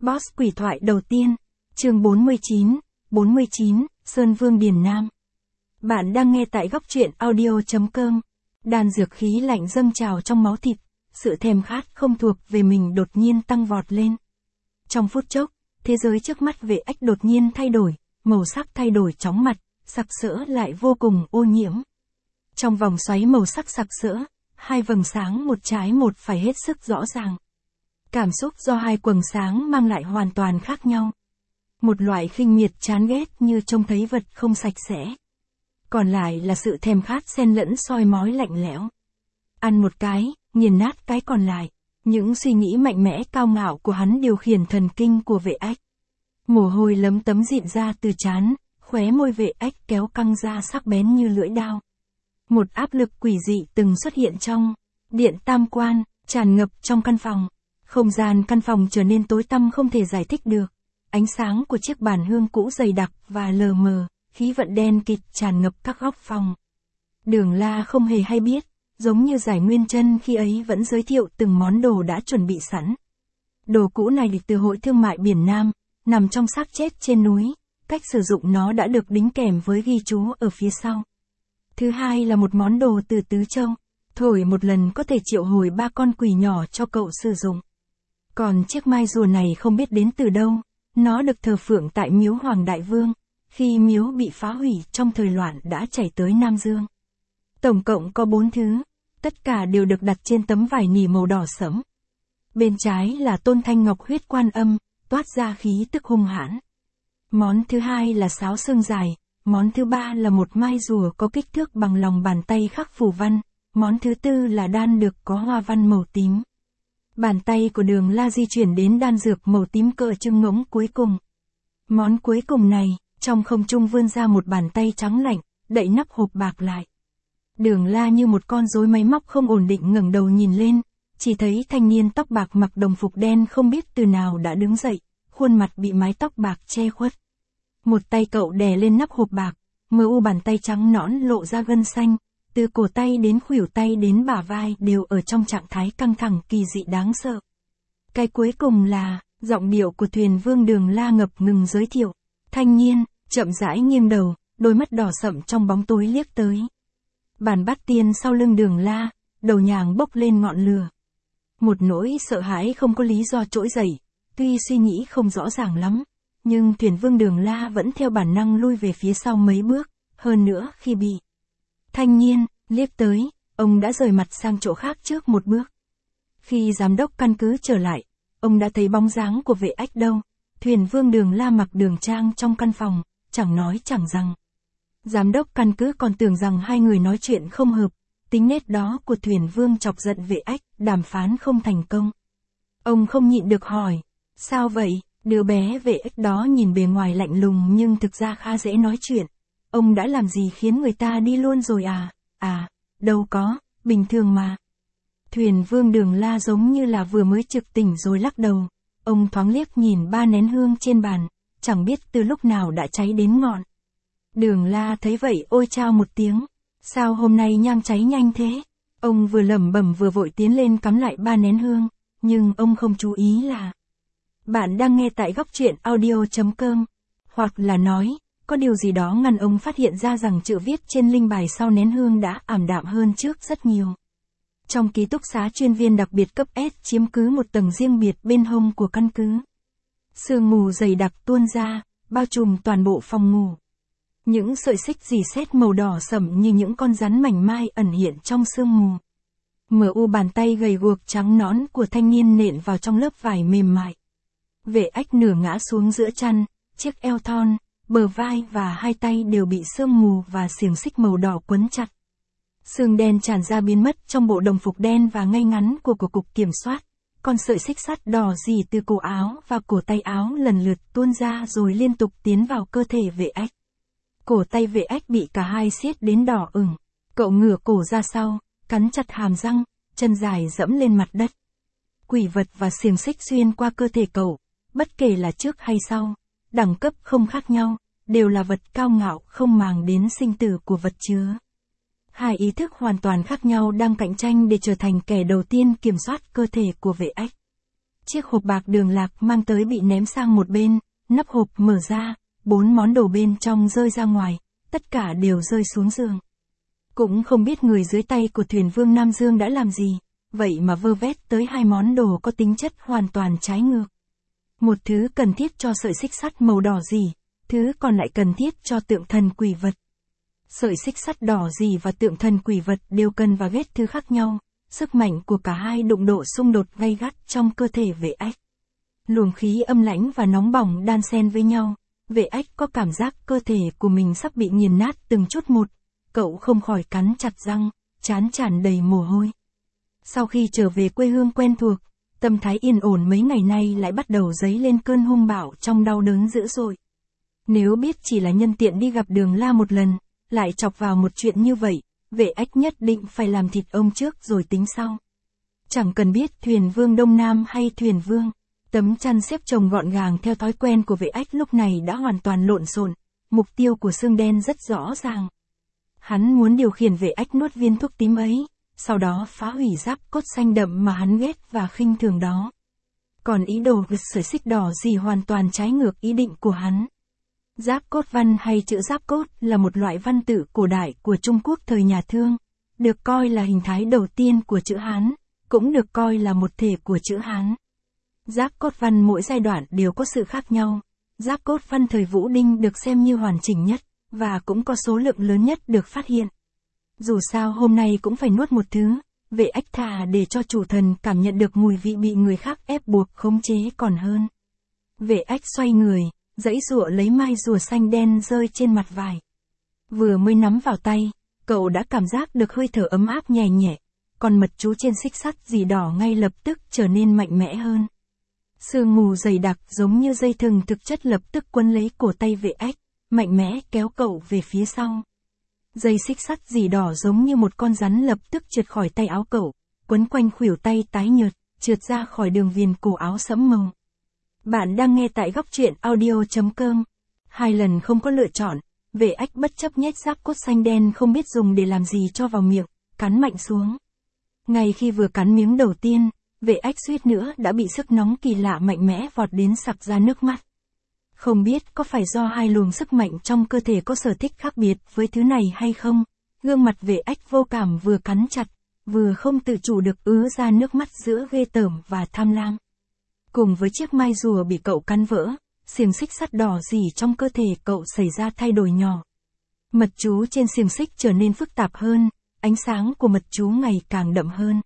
Boss quỷ thoại đầu tiên, chương 49, Sơn Vương Điền Nam. Bạn đang nghe tại góc truyện audio.com. Đan dược khí lạnh dâng trào trong máu thịt, sự thèm khát không thuộc về mình đột nhiên tăng vọt lên. Trong phút chốc, thế giới trước mắt Vệ Ách đột nhiên thay đổi, màu sắc thay đổi chóng mặt, sặc sỡ lại vô cùng ô nhiễm. Trong vòng xoáy màu sắc sặc sỡ, hai vầng sáng một trái một phải hết sức rõ ràng. Cảm xúc do hai quầng sáng mang lại hoàn toàn khác nhau. Một loại khinh miệt chán ghét như trông thấy vật không sạch sẽ. Còn lại là sự thèm khát xen lẫn soi mói lạnh lẽo. Ăn một cái, nghiền nát cái còn lại. Những suy nghĩ mạnh mẽ cao ngạo của hắn điều khiển thần kinh của Vệ Ách. Mồ hôi lấm tấm rịn ra từ trán, khóe môi Vệ Ách kéo căng ra sắc bén như lưỡi đao. Một áp lực quỷ dị từng xuất hiện trong điện tam quan, tràn ngập trong căn phòng. Không gian căn phòng trở nên tối tăm không thể giải thích được. Ánh sáng của chiếc bàn hương cũ dày đặc và lờ mờ, khí vận đen kịt tràn ngập các góc phòng. Đường La không hề hay biết, giống như Giải Nguyên Chân khi ấy vẫn giới thiệu từng món đồ đã chuẩn bị sẵn. Đồ cũ này từ Hội Thương mại Biển Nam, nằm trong xác chết trên núi, cách sử dụng nó đã được đính kèm với ghi chú ở phía sau. Thứ hai là một món đồ từ Tứ Châu, thổi một lần có thể triệu hồi 3 con quỷ nhỏ cho cậu sử dụng. Còn chiếc mai rùa này không biết đến từ đâu, nó được thờ phượng tại miếu Hoàng Đại Vương, khi miếu bị phá hủy trong thời loạn đã chảy tới Nam Dương. Tổng cộng có 4 thứ, tất cả đều được đặt trên tấm vải nỉ màu đỏ sẫm. Bên trái là Tôn Thanh Ngọc huyết quan âm, toát ra khí tức hung hãn. Món thứ hai là sáo xương dài, món thứ ba là một mai rùa có kích thước bằng lòng bàn tay khắc phù văn, món thứ tư là đan được có hoa văn màu tím. Bàn tay của Đường La di chuyển đến đan dược màu tím cỡ trưng ngỗng cuối cùng. Món cuối cùng này, trong không trung vươn ra một bàn tay trắng lạnh, đậy nắp hộp bạc lại. Đường La như một con rối máy móc không ổn định ngẩng đầu nhìn lên, chỉ thấy thanh niên tóc bạc mặc đồng phục đen không biết từ nào đã đứng dậy, khuôn mặt bị mái tóc bạc che khuất. Một tay cậu đè lên nắp hộp bạc, mờ u bàn tay trắng nõn lộ ra gân xanh, từ cổ tay đến khuỷu tay đến bả vai đều ở trong trạng thái căng thẳng kỳ dị đáng sợ. Cái cuối cùng là, giọng điệu của Thuyền Vương Đường La ngập ngừng giới thiệu. Thanh niên, chậm rãi nghiêng đầu, đôi mắt đỏ sậm trong bóng tối liếc tới. Bàn bát tiên sau lưng Đường La, đầu nhàng bốc lên ngọn lửa. Một nỗi sợ hãi không có lý do trỗi dậy, tuy suy nghĩ không rõ ràng lắm, nhưng Thuyền Vương Đường La vẫn theo bản năng lui về phía sau mấy bước, hơn nữa khi bị thanh niên liếc tới, ông đã rời mặt sang chỗ khác trước một bước. Khi giám đốc căn cứ trở lại, ông đã thấy bóng dáng của Vệ Ách đâu. Thuyền Vương Đường La mặc đường trang trong căn phòng, chẳng nói chẳng rằng. Giám đốc căn cứ còn tưởng rằng hai người nói chuyện không hợp, tính nết đó của Thuyền Vương chọc giận Vệ Ách, đàm phán không thành công. Ông không nhịn được hỏi, sao vậy? Đứa bé Vệ Ách đó nhìn bề ngoài lạnh lùng nhưng thực ra khá dễ nói chuyện. Ông đã làm gì khiến người ta đi luôn rồi à? À, đâu có, bình thường mà. Thuyền Vương Đường La giống như là vừa mới trực tỉnh rồi lắc đầu. Ông thoáng liếc nhìn 3 nén hương trên bàn, chẳng biết từ lúc nào đã cháy đến ngọn. Đường La thấy vậy ôi chao một tiếng. Sao hôm nay nhang cháy nhanh thế? Ông vừa lẩm bẩm vừa vội tiến lên cắm lại 3 nén hương, nhưng ông không chú ý là bạn đang nghe tại góc truyện audio.com, hoặc là nói, có điều gì đó ngăn ông phát hiện ra rằng chữ viết trên linh bài sau nén hương đã ảm đạm hơn trước rất nhiều. Trong ký túc xá chuyên viên đặc biệt cấp S chiếm cứ một tầng riêng biệt bên hông của căn cứ. Sương mù dày đặc tuôn ra, bao trùm toàn bộ phòng ngủ. Những sợi xích rỉ sét màu đỏ sẫm như những con rắn mảnh mai ẩn hiện trong sương mù. Mờ u bàn tay gầy guộc trắng nõn của thanh niên nện vào trong lớp vải mềm mại. Vệ Ách nửa ngã xuống giữa chăn, chiếc eo thon, bờ vai và hai tay đều bị sương mù và xiềng xích màu đỏ quấn chặt. Sương đen tràn ra biến mất trong bộ đồng phục đen và ngay ngắn của cục kiểm soát. Con sợi xích sắt đỏ rỉ từ cổ áo và cổ tay áo lần lượt tuôn ra rồi liên tục tiến vào cơ thể Vệ Ách. Cổ tay Vệ Ách bị cả hai siết đến đỏ ửng. Cậu ngửa cổ ra sau, cắn chặt hàm răng, chân dài dẫm lên mặt đất. Quỷ vật và xiềng xích xuyên qua cơ thể cậu, bất kể là trước hay sau, đẳng cấp không khác nhau, đều là vật cao ngạo không màng đến sinh tử của vật chứa. Hai ý thức hoàn toàn khác nhau đang cạnh tranh để trở thành kẻ đầu tiên kiểm soát cơ thể của Vệ Ách. Chiếc hộp bạc Đường Lạc mang tới bị ném sang một bên, nắp hộp mở ra, 4 món đồ bên trong rơi ra ngoài, tất cả đều rơi xuống giường. Cũng không biết người dưới tay của thuyền vương Nam Dương đã làm gì, vậy mà vơ vét tới 2 món đồ có tính chất hoàn toàn trái ngược. Một thứ cần thiết cho sợi xích sắt màu đỏ rỉ, thứ còn lại cần thiết cho tượng thần quỷ vật. Sợi xích sắt đỏ rỉ và tượng thần quỷ vật đều cần và ghét thứ khác nhau, sức mạnh của cả hai đụng độ xung đột gay gắt trong cơ thể Vệ Ách. Luồng khí âm lãnh và nóng bỏng đan xen với nhau, Vệ Ách có cảm giác cơ thể của mình sắp bị nghiền nát từng chút một, cậu không khỏi cắn chặt răng, trán tràn đầy mồ hôi. Sau khi trở về quê hương quen thuộc, tâm thái yên ổn mấy ngày nay lại bắt đầu dấy lên cơn hung bạo trong đau đớn dữ dội. Nếu biết chỉ là nhân tiện đi gặp Đường La một lần, lại chọc vào một chuyện như vậy, Vệ Ách nhất định phải làm thịt ông trước rồi tính sau. Chẳng cần biết thuyền vương Đông Nam hay thuyền vương, tấm chăn xếp chồng gọn gàng theo thói quen của Vệ Ách lúc này đã hoàn toàn lộn xộn, mục tiêu của xương đen rất rõ ràng. Hắn muốn điều khiển Vệ Ách nuốt viên thuốc tím ấy, sau đó phá hủy giáp cốt xanh đậm mà hắn ghét và khinh thường đó. Còn ý đồ gật sợi xích đỏ gì hoàn toàn trái ngược ý định của hắn. Giáp cốt văn hay chữ giáp cốt là một loại văn tự cổ đại của Trung Quốc thời nhà Thương, được coi là hình thái đầu tiên của chữ Hán, cũng được coi là một thể của chữ Hán. Giáp cốt văn mỗi giai đoạn đều có sự khác nhau. Giáp cốt văn thời Vũ Đinh được xem như hoàn chỉnh nhất, và cũng có số lượng lớn nhất được phát hiện. Dù sao hôm nay cũng phải nuốt một thứ, Vệ Ách thà để cho chủ thần cảm nhận được mùi vị bị người khác ép buộc khống chế còn hơn. Vệ Ách xoay người, giãy giụa lấy mai rùa xanh đen rơi trên mặt vải. Vừa mới nắm vào tay, cậu đã cảm giác được hơi thở ấm áp nhẹ nhẹ, còn mật chú trên xích sắt dì đỏ ngay lập tức trở nên mạnh mẽ hơn. Sương mù dày đặc giống như dây thừng thực chất lập tức quấn lấy cổ tay Vệ Ách, mạnh mẽ kéo cậu về phía sau. Dây xích sắt dì đỏ giống như một con rắn lập tức trượt khỏi tay áo cậu, quấn quanh khuỷu tay tái nhợt, trượt ra khỏi đường viền cổ áo sẫm màu. Bạn đang nghe tại góc truyện audio.com. 2 lần không có lựa chọn, Vệ Ách bất chấp nhét giáp cốt xanh đen không biết dùng để làm gì cho vào miệng, cắn mạnh xuống. Ngay khi vừa cắn miếng đầu tiên, Vệ Ách suýt nữa đã bị sức nóng kỳ lạ mạnh mẽ vọt đến sặc ra nước mắt. Không biết có phải do hai luồng sức mạnh trong cơ thể có sở thích khác biệt với thứ này hay không, gương mặt Vệ Ách vô cảm vừa cắn chặt, vừa không tự chủ được ứa ra nước mắt giữa ghê tởm và tham lam. Cùng với chiếc mai rùa bị cậu cắn vỡ, xiềng xích sắt đỏ rỉ trong cơ thể cậu xảy ra thay đổi nhỏ. Mật chú trên xiềng xích trở nên phức tạp hơn, ánh sáng của mật chú ngày càng đậm hơn.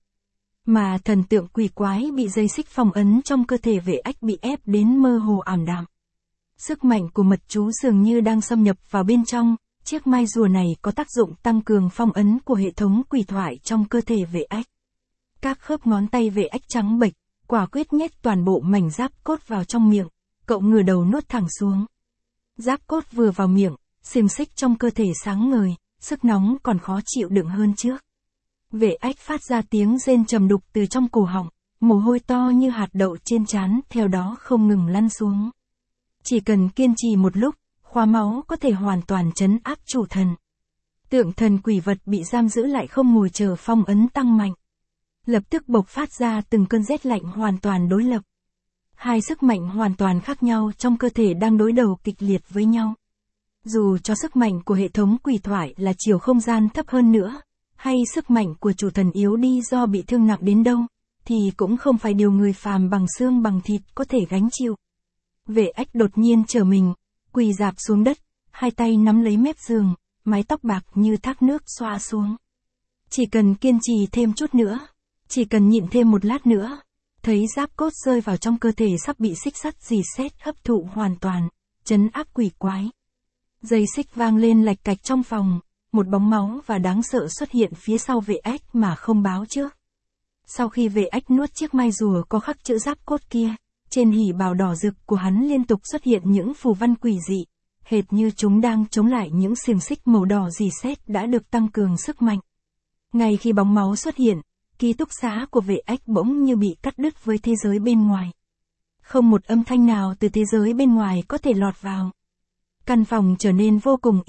Mà thần tượng quỷ quái bị dây xích phong ấn trong cơ thể Vệ Ách bị ép đến mơ hồ ảm đạm. Sức mạnh của mật chú dường như đang xâm nhập vào bên trong, chiếc mai rùa này có tác dụng tăng cường phong ấn của hệ thống quỷ thoại trong cơ thể Vệ Ách. Các khớp ngón tay Vệ Ách trắng bệch, quả quyết nhét toàn bộ mảnh giáp cốt vào trong miệng, cậu ngửa đầu nuốt thẳng xuống. Giáp cốt vừa vào miệng, xiềng xích trong cơ thể sáng ngời, sức nóng còn khó chịu đựng hơn trước. Vệ Ách phát ra tiếng rên trầm đục từ trong cổ họng, mồ hôi to như hạt đậu trên trán theo đó không ngừng lăn xuống. Chỉ cần kiên trì một lúc, khóa máu có thể hoàn toàn trấn áp chủ thần. Tượng thần quỷ vật bị giam giữ lại không ngồi chờ phong ấn tăng mạnh. Lập tức bộc phát ra từng cơn rét lạnh hoàn toàn đối lập. Hai sức mạnh hoàn toàn khác nhau trong cơ thể đang đối đầu kịch liệt với nhau. Dù cho sức mạnh của hệ thống quỷ thoại là chiều không gian thấp hơn nữa, hay sức mạnh của chủ thần yếu đi do bị thương nặng đến đâu, thì cũng không phải điều người phàm bằng xương bằng thịt có thể gánh chịu. Vệ Ách đột nhiên trở mình, quỳ rạp xuống đất, hai tay nắm lấy mép giường, mái tóc bạc như thác nước xoa xuống. Chỉ cần kiên trì thêm chút nữa, chỉ cần nhịn thêm một lát nữa, thấy giáp cốt rơi vào trong cơ thể sắp bị xích sắt rỉ sét hấp thụ hoàn toàn, trấn áp quỷ quái. Dây xích vang lên lạch cạch trong phòng, một bóng máu và đáng sợ xuất hiện phía sau Vệ Ách mà không báo trước. Sau khi Vệ Ách nuốt chiếc mai rùa có khắc chữ giáp cốt kia, trên hỉ bào đỏ rực của hắn liên tục xuất hiện những phù văn quỷ dị, hệt như chúng đang chống lại những xiềng xích màu đỏ rỉ sét đã được tăng cường sức mạnh. Ngay khi bóng máu xuất hiện, ký túc xá của Vệ Ách bỗng như bị cắt đứt với thế giới bên ngoài. Không một âm thanh nào từ thế giới bên ngoài có thể lọt vào. Căn phòng trở nên vô cùng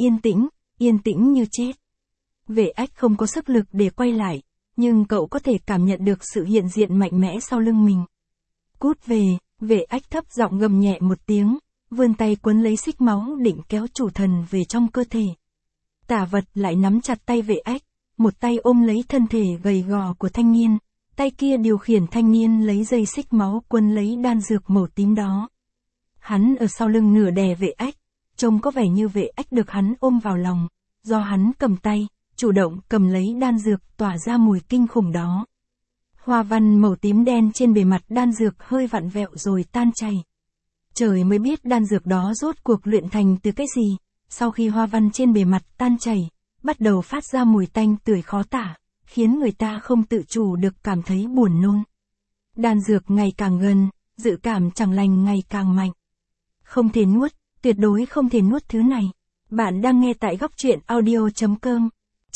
yên tĩnh như chết. Vệ Ách không có sức lực để quay lại, nhưng cậu có thể cảm nhận được sự hiện diện mạnh mẽ sau lưng mình. Cút về, vệ ách thấp giọng gầm nhẹ một tiếng, vươn tay quấn lấy xích máu định kéo chủ thần về trong cơ thể. Tả vật lại nắm chặt tay vệ ách, một tay ôm lấy thân thể gầy gò của thanh niên, tay kia điều khiển thanh niên lấy dây xích máu quấn lấy đan dược màu tím đó. Hắn ở sau lưng nửa đè vệ ách, trông có vẻ như vệ ách được hắn ôm vào lòng, do hắn cầm tay, chủ động cầm lấy đan dược tỏa ra mùi kinh khủng đó. Hoa văn màu tím đen trên bề mặt đan dược hơi vặn vẹo rồi tan chảy. Trời mới biết đan dược đó rốt cuộc luyện thành từ cái gì, sau khi hoa văn trên bề mặt tan chảy, bắt đầu phát ra mùi tanh tưởi khó tả, khiến người ta không tự chủ được cảm thấy buồn nôn. Đan dược ngày càng gần, dự cảm chẳng lành ngày càng mạnh. Không thể nuốt, tuyệt đối không thể nuốt thứ này. Bạn đang nghe tại góc truyện audio.com.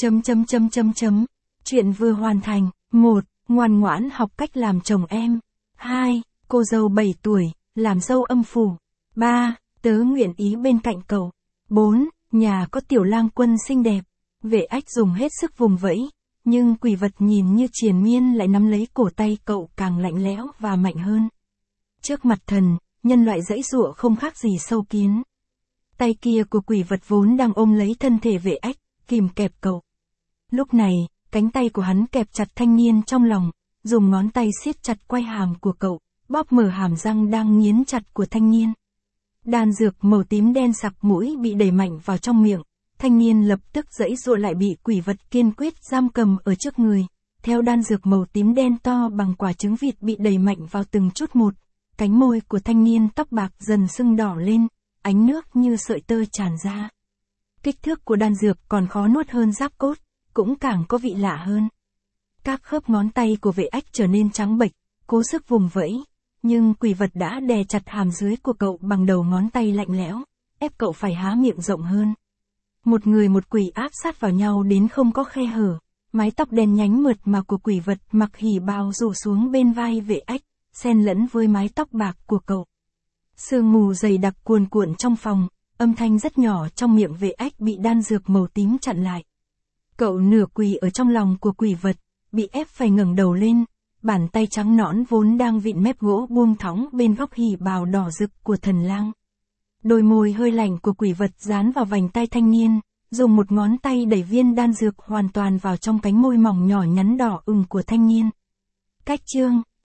Chuyện vừa hoàn thành. 1. Ngoan ngoãn học cách làm chồng em. 2. Cô dâu 7 tuổi, làm dâu âm phủ. 3. Tớ nguyện ý bên cạnh cậu. 4. Nhà có tiểu lang quân xinh đẹp. Vệ ách dùng hết sức vùng vẫy, nhưng quỷ vật nhìn như triền miên lại nắm lấy cổ tay cậu càng lạnh lẽo và mạnh hơn. Trước mặt thần, nhân loại giãy giụa không khác gì sâu kiến. Tay kia của quỷ vật vốn đang ôm lấy thân thể vệ ách, kìm kẹp cậu. Lúc này, cánh tay của hắn kẹp chặt thanh niên trong lòng, dùng ngón tay siết chặt quai hàm của cậu, bóp mở hàm răng đang nghiến chặt của thanh niên. Đan dược màu tím đen sặc mũi bị đẩy mạnh vào trong miệng, thanh niên lập tức giãy giụa lại bị quỷ vật kiên quyết giam cầm ở trước người. Theo đan dược màu tím đen to bằng quả trứng vịt bị đẩy mạnh vào từng chút một, cánh môi của thanh niên tóc bạc dần sưng đỏ lên, ánh nước như sợi tơ tràn ra. Kích thước của đan dược còn khó nuốt hơn giáp cốt, cũng càng có vị lạ hơn. Các khớp ngón tay của vệ ách trở nên trắng bệch, cố sức vùng vẫy, nhưng quỷ vật đã đè chặt hàm dưới của cậu bằng đầu ngón tay lạnh lẽo, ép cậu phải há miệng rộng hơn. Một người một quỷ áp sát vào nhau đến không có khe hở, mái tóc đen nhánh mượt mà của quỷ vật mặc hỉ bào rủ xuống bên vai vệ ách, xen lẫn với mái tóc bạc của cậu. Sương mù dày đặc cuồn cuộn trong phòng, âm thanh rất nhỏ trong miệng vệ ách bị đan dược màu tím chặn lại. Cậu nửa quỳ ở trong lòng của quỷ vật, bị ép phải ngẩng đầu lên, bàn tay trắng nõn vốn đang vịn mép gỗ buông thõng bên góc hỉ bào đỏ rực của thần lang. Đôi môi hơi lạnh của quỷ vật dán vào vành tai thanh niên, dùng một ngón tay đẩy viên đan dược hoàn toàn vào trong cánh môi mỏng nhỏ nhắn đỏ ửng của thanh niên. Cách chương